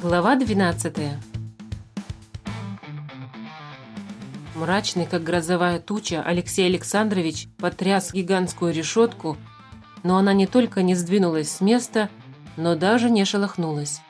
Глава 12. Мрачный, как грозовая туча, Алексей Александрович потряс гигантскую решетку, но она не только не сдвинулась с места, но даже не шелохнулась.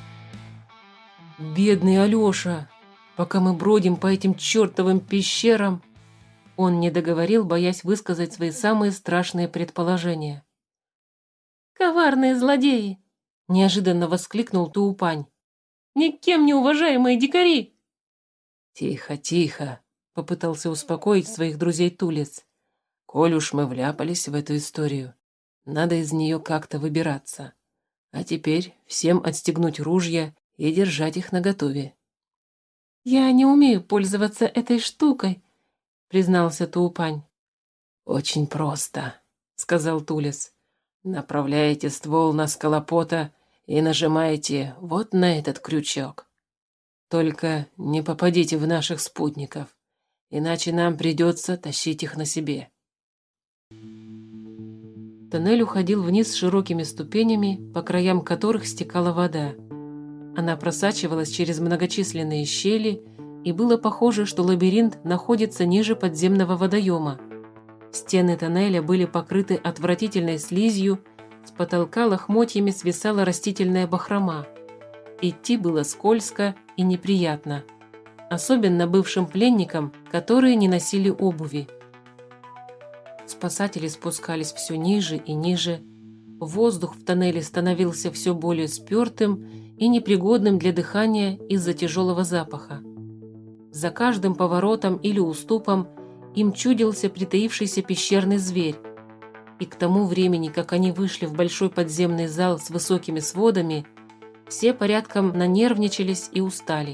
«Бедный Алеша! Пока мы бродим по этим чертовым пещерам...» Он не договорил, боясь высказать свои самые страшные предположения. «Коварные злодеи!» – неожиданно воскликнул Туупань. «Никем не уважаемые дикари!» «Тихо, тихо!» – попытался успокоить своих друзей Тулец. «Коль уж мы вляпались в эту историю, надо из нее как-то выбираться. А теперь всем отстегнуть ружья и держать их наготове». «Я не умею пользоваться этой штукой», – признался Туупань. «Очень просто», – сказал Тулец. «Направляете ствол на скалопота и нажимаете вот на этот крючок. Только не попадите в наших спутников, иначе нам придется тащить их на себе». Тоннель уходил вниз широкими ступенями, по краям которых стекала вода. Она просачивалась через многочисленные щели, и было похоже, что лабиринт находится ниже подземного водоема. Стены тоннеля были покрыты отвратительной слизью, с потолка лохмотьями свисала растительная бахрома. Идти было скользко и неприятно, особенно бывшим пленникам, которые не носили обуви. Спасатели спускались все ниже и ниже. Воздух в тоннеле становился все более спертым и непригодным для дыхания из-за тяжелого запаха. За каждым поворотом или уступом им чудился притаившийся пещерный зверь. И к тому времени, как они вышли в большой подземный зал с высокими сводами, все порядком нанервничались и устали.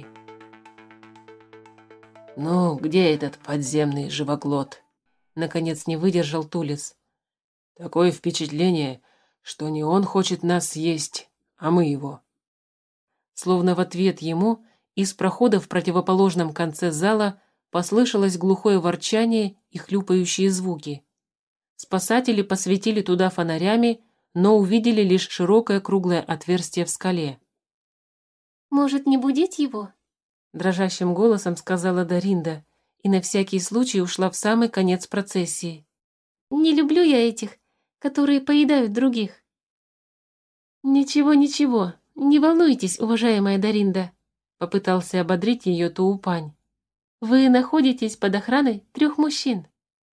«Ну, где этот подземный живоглот?» Наконец не выдержал Тулец. «Такое впечатление, что не он хочет нас съесть, а мы его». Словно в ответ ему из прохода в противоположном конце зала послышалось глухое ворчание и хлюпающие звуки. Спасатели посветили туда фонарями, но увидели лишь широкое круглое отверстие в скале. «Может, не будить его?» – дрожащим голосом сказала Даринда и на всякий случай ушла в самый конец процессии. «Не люблю я этих, которые поедают других». «Ничего, ничего, не волнуйтесь, уважаемая Даринда», – попытался ободрить ее Туупань. «Вы находитесь под охраной 3 мужчин».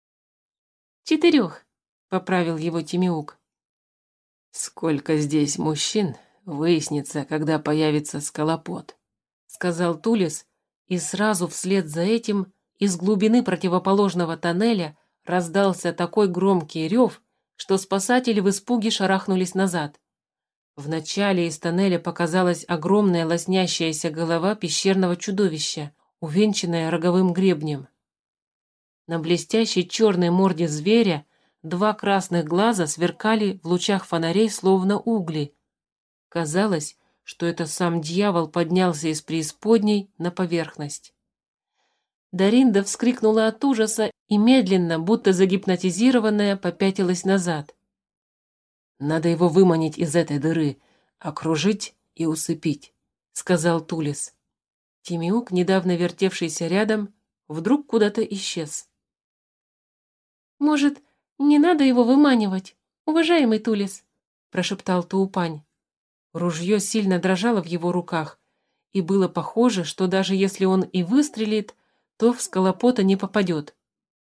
4, поправил его Тимеук. «Сколько здесь мужчин, выяснится, когда появится скалопот», сказал Тулес, и сразу вслед за этим из глубины противоположного тоннеля раздался такой громкий рев, что спасатели в испуге шарахнулись назад. Вначале из тоннеля показалась огромная лоснящаяся голова пещерного чудовища, увенчанная роговым гребнем. На блестящей черной морде зверя 2 красных глаза сверкали в лучах фонарей, словно угли. Казалось, что это сам дьявол поднялся из преисподней на поверхность. Даринда вскрикнула от ужаса и медленно, будто загипнотизированная, попятилась назад. «Надо его выманить из этой дыры, окружить и усыпить», — сказал Тулес. Тимеук, недавно вертевшийся рядом, вдруг куда-то исчез. «Может, не надо его выманивать, уважаемый Тулес?» – прошептал Туупань. Ружье сильно дрожало в его руках, и было похоже, что даже если он и выстрелит, то в скалопота не попадет.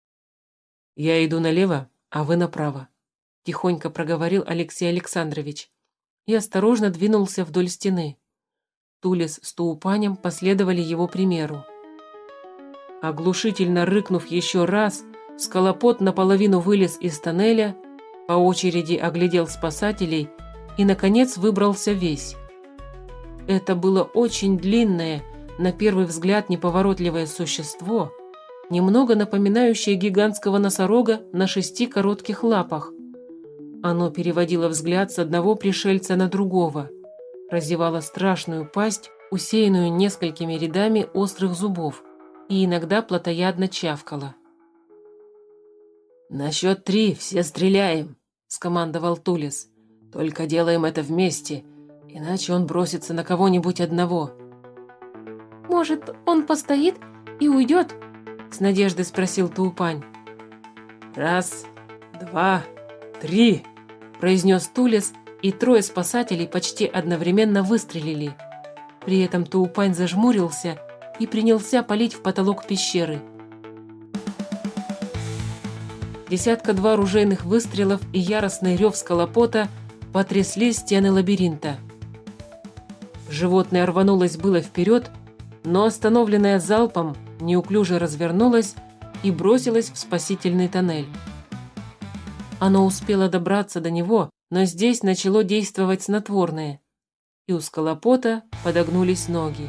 «Я иду налево, а вы направо», – тихонько проговорил Алексей Александрович и осторожно двинулся вдоль стены. Тулес с Туупанем последовали его примеру. Оглушительно рыкнув еще раз, скалопот наполовину вылез из тоннеля, по очереди оглядел спасателей и, наконец, выбрался весь. Это было очень длинное, на первый взгляд неповоротливое существо, немного напоминающее гигантского носорога на 6 коротких лапах. Оно переводило взгляд с одного пришельца на другого, разевало страшную пасть, усеянную несколькими рядами острых зубов, и иногда плотоядно чавкало. «На счет 3 все стреляем», – скомандовал Тулес. «Только делаем это вместе, Иначе он бросится на кого-нибудь одного. Может, он постоит и уйдет? С надеждой спросил Туупань. 1, 2, 3, произнес Тулес, и 3 спасателей почти одновременно выстрелили. При этом Туупань зажмурился и принялся палить в потолок пещеры. 2 ружейных выстрелов и яростный рев скалопота потрясли стены лабиринта. Животное рванулось было вперед, но, остановленное залпом, неуклюже развернулось и бросилось в спасительный тоннель. Оно успело добраться до него, но здесь начало действовать снотворное, и у скалопота подогнулись ноги.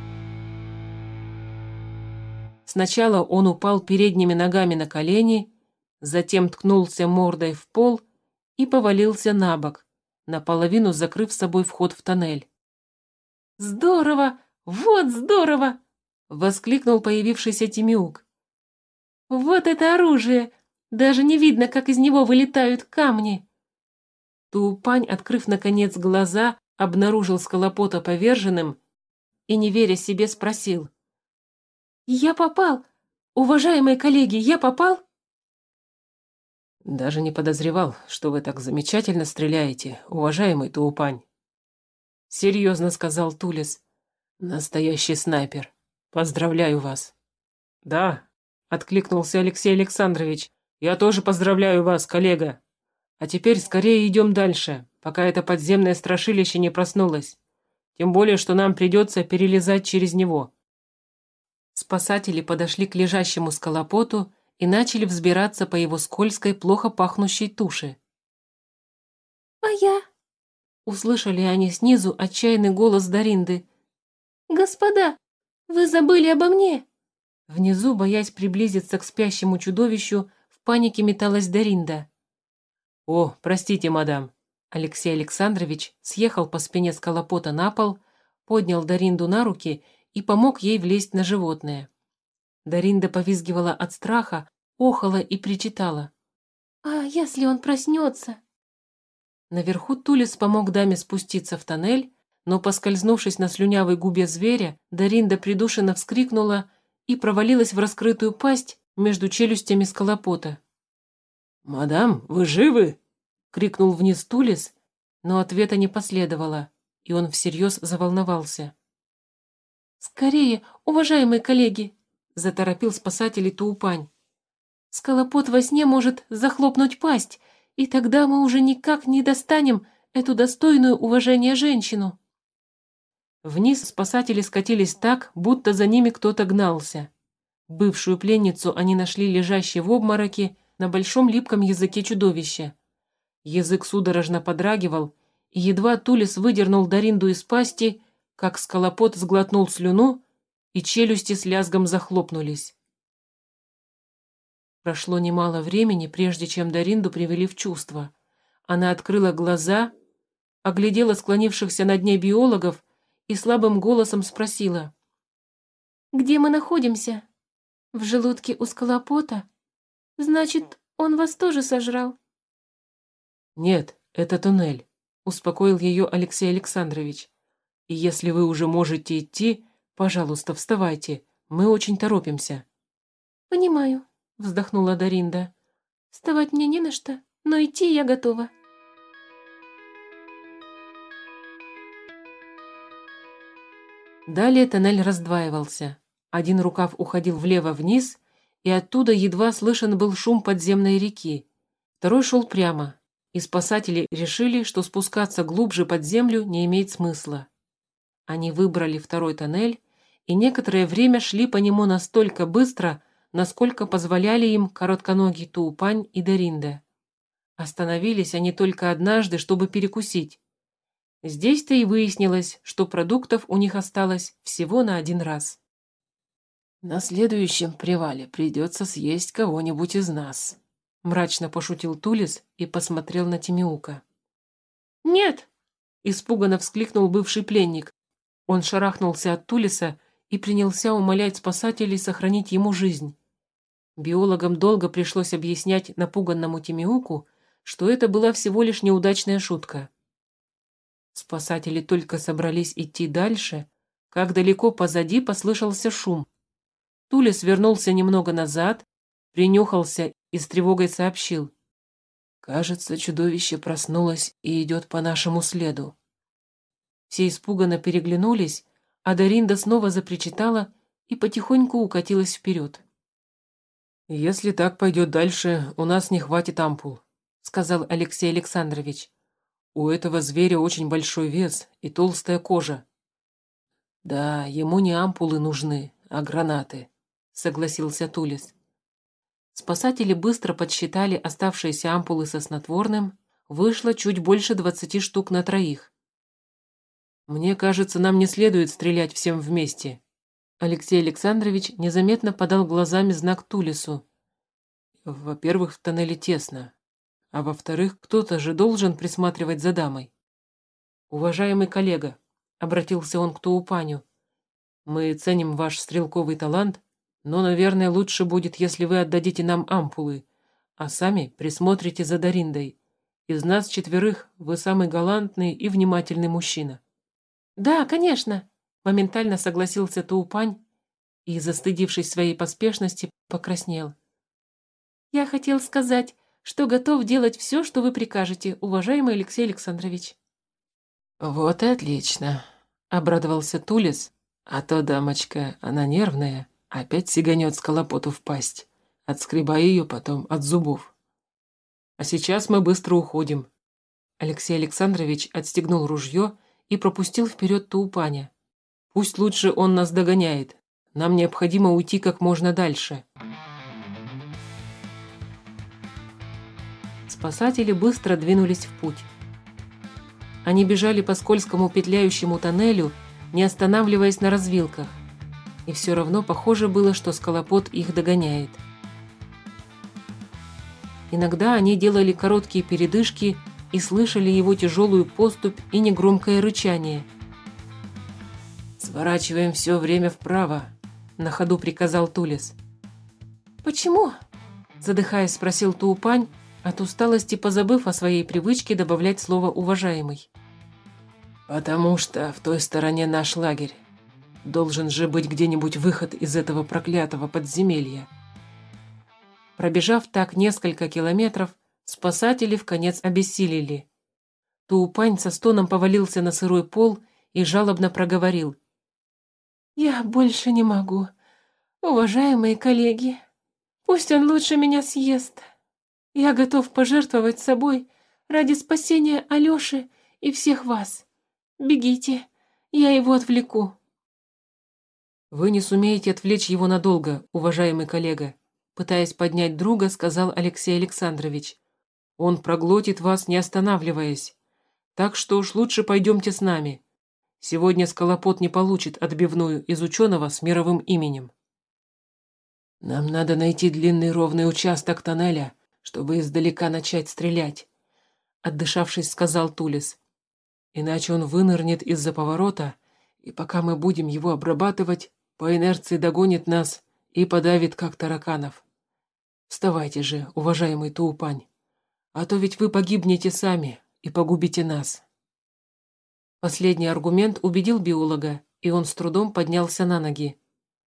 Сначала он упал передними ногами на колени, затем ткнулся мордой в пол и повалился на бок, наполовину закрыв собой вход в тоннель. Здорово! Вот здорово! Воскликнул появившийся Тимиук. Вот это оружие! Даже не видно, как из него вылетают камни. Туупань, открыв наконец глаза, обнаружил скалопота поверженным и, не веря себе, спросил. Я попал! Уважаемые коллеги, я попал? Даже не подозревал, что вы так замечательно стреляете, уважаемый Туупань. Серьезно сказал Тулес. Настоящий снайпер. Поздравляю вас. Да, откликнулся Алексей Александрович. Я тоже поздравляю вас, коллега. А теперь скорее идем дальше, пока это подземное страшилище не проснулось. Тем более, что нам придется перелезать через него. Спасатели подошли к лежащему скалопоту и начали взбираться по его скользкой, плохо пахнущей туше. А я? Услышали они снизу отчаянный голос Даринды. Господа, вы забыли обо мне. Внизу, боясь приблизиться к спящему чудовищу, в панике металась Даринда. «О, простите, мадам». Алексей Александрович съехал по спине скалопота на пол, поднял Даринду на руки и помог ей влезть на животное. Даринда повизгивала от страха, охала и причитала. А если он проснется? Наверху Тулес помог даме спуститься в тоннель, но, поскользнувшись на слюнявой губе зверя, Даринда придушенно вскрикнула и провалилась в раскрытую пасть между челюстями скалопота. «Мадам, вы живы?» — крикнул вниз Тулес, но ответа не последовало, и он всерьез заволновался. «Скорее, уважаемые коллеги!» — заторопил спасателей Туупань. «Скалопот во сне может захлопнуть пасть, и тогда мы уже никак не достанем эту достойную уважения женщину». Вниз спасатели скатились так, будто за ними кто-то гнался. Бывшую пленницу они нашли лежащей в обмороке на большом липком языке чудовища. Язык судорожно подрагивал, и едва Тулес выдернул Даринду из пасти, как скалопот сглотнул слюну, и челюсти с лязгом захлопнулись. Прошло немало времени, прежде чем Даринду привели в чувство. Она открыла глаза, оглядела склонившихся над ней биологов и слабым голосом спросила. «Где мы находимся? В желудке у скалопота? Значит, он вас тоже сожрал?» «Нет, это туннель», — успокоил ее Алексей Александрович. «И если вы уже можете идти, пожалуйста, вставайте, мы очень торопимся». «Понимаю», — вздохнула Даринда. «Вставать мне не на что, но идти я готова». Далее тоннель раздваивался. Один рукав уходил влево-вниз, и оттуда едва слышен был шум подземной реки. Второй шел прямо, и спасатели решили, что спускаться глубже под землю не имеет смысла. Они выбрали второй тоннель и некоторое время шли по нему настолько быстро, насколько позволяли им коротконогий Туупань и Даринда. Остановились они только однажды, чтобы перекусить. Здесь-то и выяснилось, что продуктов у них осталось всего на 1 раз. «На следующем привале придется съесть кого-нибудь из нас», — мрачно пошутил Тулес и посмотрел на Тимиука. «Нет!» — испуганно вскликнул бывший пленник. Он шарахнулся от Тулеса и принялся умолять спасателей сохранить ему жизнь. Биологам долго пришлось объяснять напуганному Тимиуку, что это была всего лишь неудачная шутка. Спасатели только собрались идти дальше, как далеко позади послышался шум. Тулес вернулся немного назад, принюхался и с тревогой сообщил: «Кажется, чудовище проснулось и идет по нашему следу». Все испуганно переглянулись, а Даринда снова запричитала и потихоньку укатилась вперед. «Если так пойдет дальше, у нас не хватит ампул», — сказал Алексей Александрович. «У этого зверя очень большой вес и толстая кожа». «Да, ему не ампулы нужны, а гранаты», — согласился Тулес. Спасатели быстро подсчитали оставшиеся ампулы со снотворным, вышло чуть больше 20 штук на троих. «Мне кажется, нам не следует стрелять всем вместе». Алексей Александрович незаметно подал глазами знак Тулесу. «Во-первых, в тоннеле тесно, а во-вторых, кто-то же должен присматривать за дамой». «Уважаемый коллега», — обратился он к Туупаню, — «мы ценим ваш стрелковый талант, но, наверное, лучше будет, если вы отдадите нам ампулы, а сами присмотрите за Дариндой. Из нас 4 вы самый галантный и внимательный мужчина». «Да, конечно», — моментально согласился Туупань и, застыдившись своей поспешности, покраснел. «Я хотел сказать, что готов делать все, что вы прикажете, уважаемый Алексей Александрович». «Вот и отлично», — обрадовался Тулес, «а то дамочка, она нервная, опять сиганет скалопоту в пасть, отскребая ее потом от зубов. А сейчас мы быстро уходим». Алексей Александрович отстегнул ружье и пропустил вперед Туупаня. «Пусть лучше он нас догоняет. Нам необходимо уйти как можно дальше». Спасатели быстро двинулись в путь. Они бежали по скользкому петляющему тоннелю, не останавливаясь на развилках. И все равно похоже было, что скалопот их догоняет. Иногда они делали короткие передышки и слышали его тяжелую поступь и негромкое рычание. «Сворачиваем все время вправо», — на ходу приказал Тулес. «Почему?» — задыхаясь, спросил Туупань, от усталости позабыв о своей привычке добавлять слово «уважаемый». «Потому что в той стороне наш лагерь. Должен же быть где-нибудь выход из этого проклятого подземелья». Пробежав так несколько километров, спасатели вконец обессилели. Туупань со стоном повалился на сырой пол и жалобно проговорил: «Я больше не могу. Уважаемые коллеги, пусть он лучше меня съест. Я готов пожертвовать собой ради спасения Алёши и всех вас. Бегите, я его отвлеку». «Вы не сумеете отвлечь его надолго, уважаемый коллега», пытаясь поднять друга, сказал Алексей Александрович. «Он проглотит вас, не останавливаясь. Так что уж лучше пойдемте с нами. Сегодня скалопот не получит отбивную из ученого с мировым именем». «Нам надо найти длинный ровный участок тоннеля, чтобы издалека начать стрелять», отдышавшись, сказал Тулес. «Иначе он вынырнет из-за поворота, и пока мы будем его обрабатывать, по инерции догонит нас и подавит, как тараканов. Вставайте же, уважаемый Туупань, а то ведь вы погибнете сами и погубите нас». Последний аргумент убедил биолога, и он с трудом поднялся на ноги.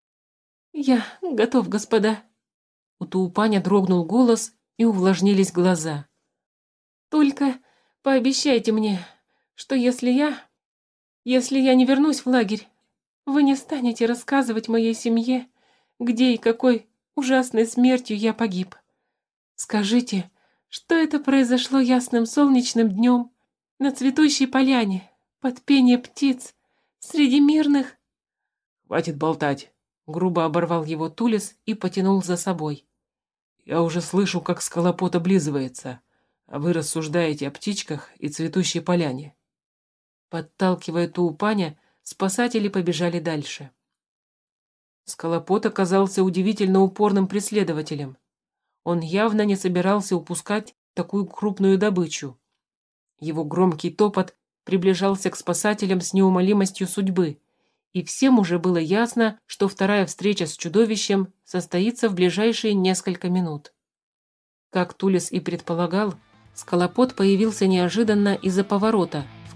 «Я готов, господа». У Туупаня дрогнул голос и увлажнились глаза. «Только пообещайте мне, что если я не вернусь в лагерь, вы не станете рассказывать моей семье, где и какой ужасной смертью я погиб. Скажите, что это произошло ясным солнечным днем на цветущей поляне, под пение птиц, среди мирных...» «Хватит болтать», — грубо оборвал его Тулес и потянул за собой. «Я уже слышу, как скалопот облизывается, а вы рассуждаете о птичках и цветущей поляне». Подталкивая Туупаня, спасатели побежали дальше. Скалопот оказался удивительно упорным преследователем. Он явно не собирался упускать такую крупную добычу. Его громкий топот приближался к спасателям с неумолимостью судьбы, и всем уже было ясно, что вторая встреча с чудовищем состоится в ближайшие несколько минут. Как Тулес и предполагал, скалопот появился неожиданно из-за поворота, в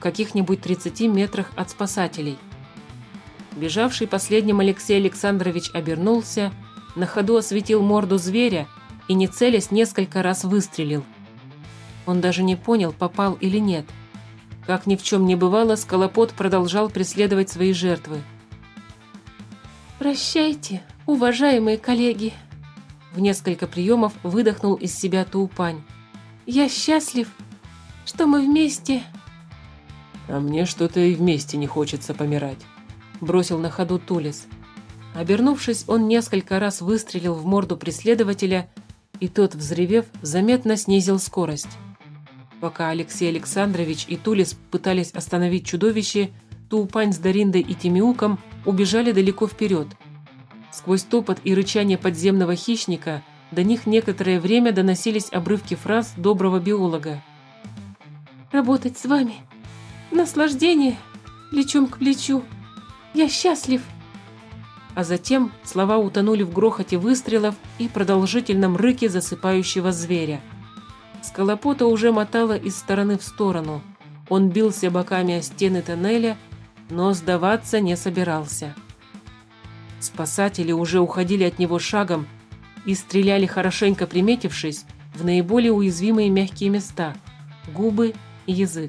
каких-нибудь 30 метрах от спасателей. Бежавший последним Алексей Александрович обернулся, на ходу осветил морду зверя и, не целясь, несколько раз выстрелил. Он даже не понял, попал или нет. Как ни в чем не бывало, Скалопот продолжал преследовать свои жертвы. «Прощайте, уважаемые коллеги!» В несколько приемов выдохнул из себя Туупань. «Я счастлив, что мы вместе!» «А мне что-то и вместе не хочется помирать», – бросил на ходу Тулис. Обернувшись, он несколько раз выстрелил в морду преследователя, и тот, взревев, заметно снизил скорость. Пока Алексей Александрович и Тулис пытались остановить чудовище, Туупань с Дариндой и Тимиуком убежали далеко вперед. Сквозь топот и рычание подземного хищника до них некоторое время доносились обрывки фраз доброго биолога. «Работать с вами. Наслаждение. Плечом к плечу. Я счастлив». А затем слова утонули в грохоте выстрелов и продолжительном рыке засыпающего зверя. Скалопота уже мотало из стороны в сторону. Он бился боками о стены тоннеля, но сдаваться не собирался. Спасатели уже уходили от него шагом и стреляли, хорошенько приметившись, в наиболее уязвимые мягкие места – губы и язык.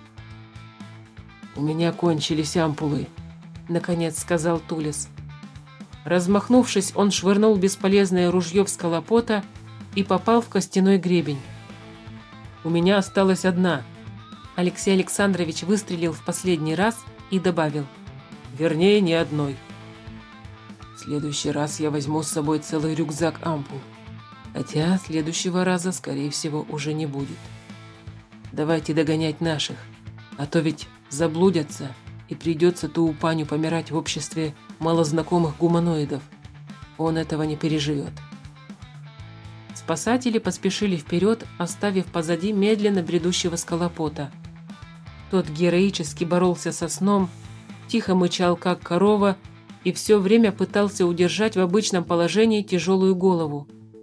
«У меня кончились ампулы», – наконец сказал Тулис. Размахнувшись, он швырнул бесполезное ружье в Скалопота и попал в костяной гребень. «У меня осталась одна». Алексей Александрович выстрелил в последний раз и добавил: «Вернее, не одной. В следующий раз я возьму с собой целый рюкзак ампул. Хотя следующего раза, скорее всего, уже не будет. Давайте догонять наших, а то ведь заблудятся, и придется Туупаню помирать в обществе малознакомых гуманоидов. Он этого не переживет». Спасатели поспешили вперед, оставив позади медленно бредущего Скалопота. Тот героически боролся со сном, тихо мычал, как корова, и все время пытался удержать в обычном положении тяжелую голову.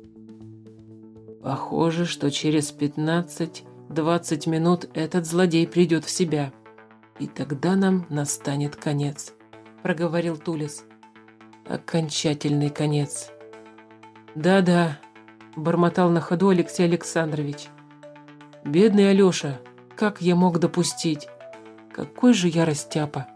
«Похоже, что через 15-20 минут этот злодей придет в себя, и тогда нам настанет конец», – проговорил Тулис. «Окончательный конец». «Да-да», – бормотал на ходу Алексей Александрович. «Бедный Алеша, как я мог допустить? Какой же я растяпа!»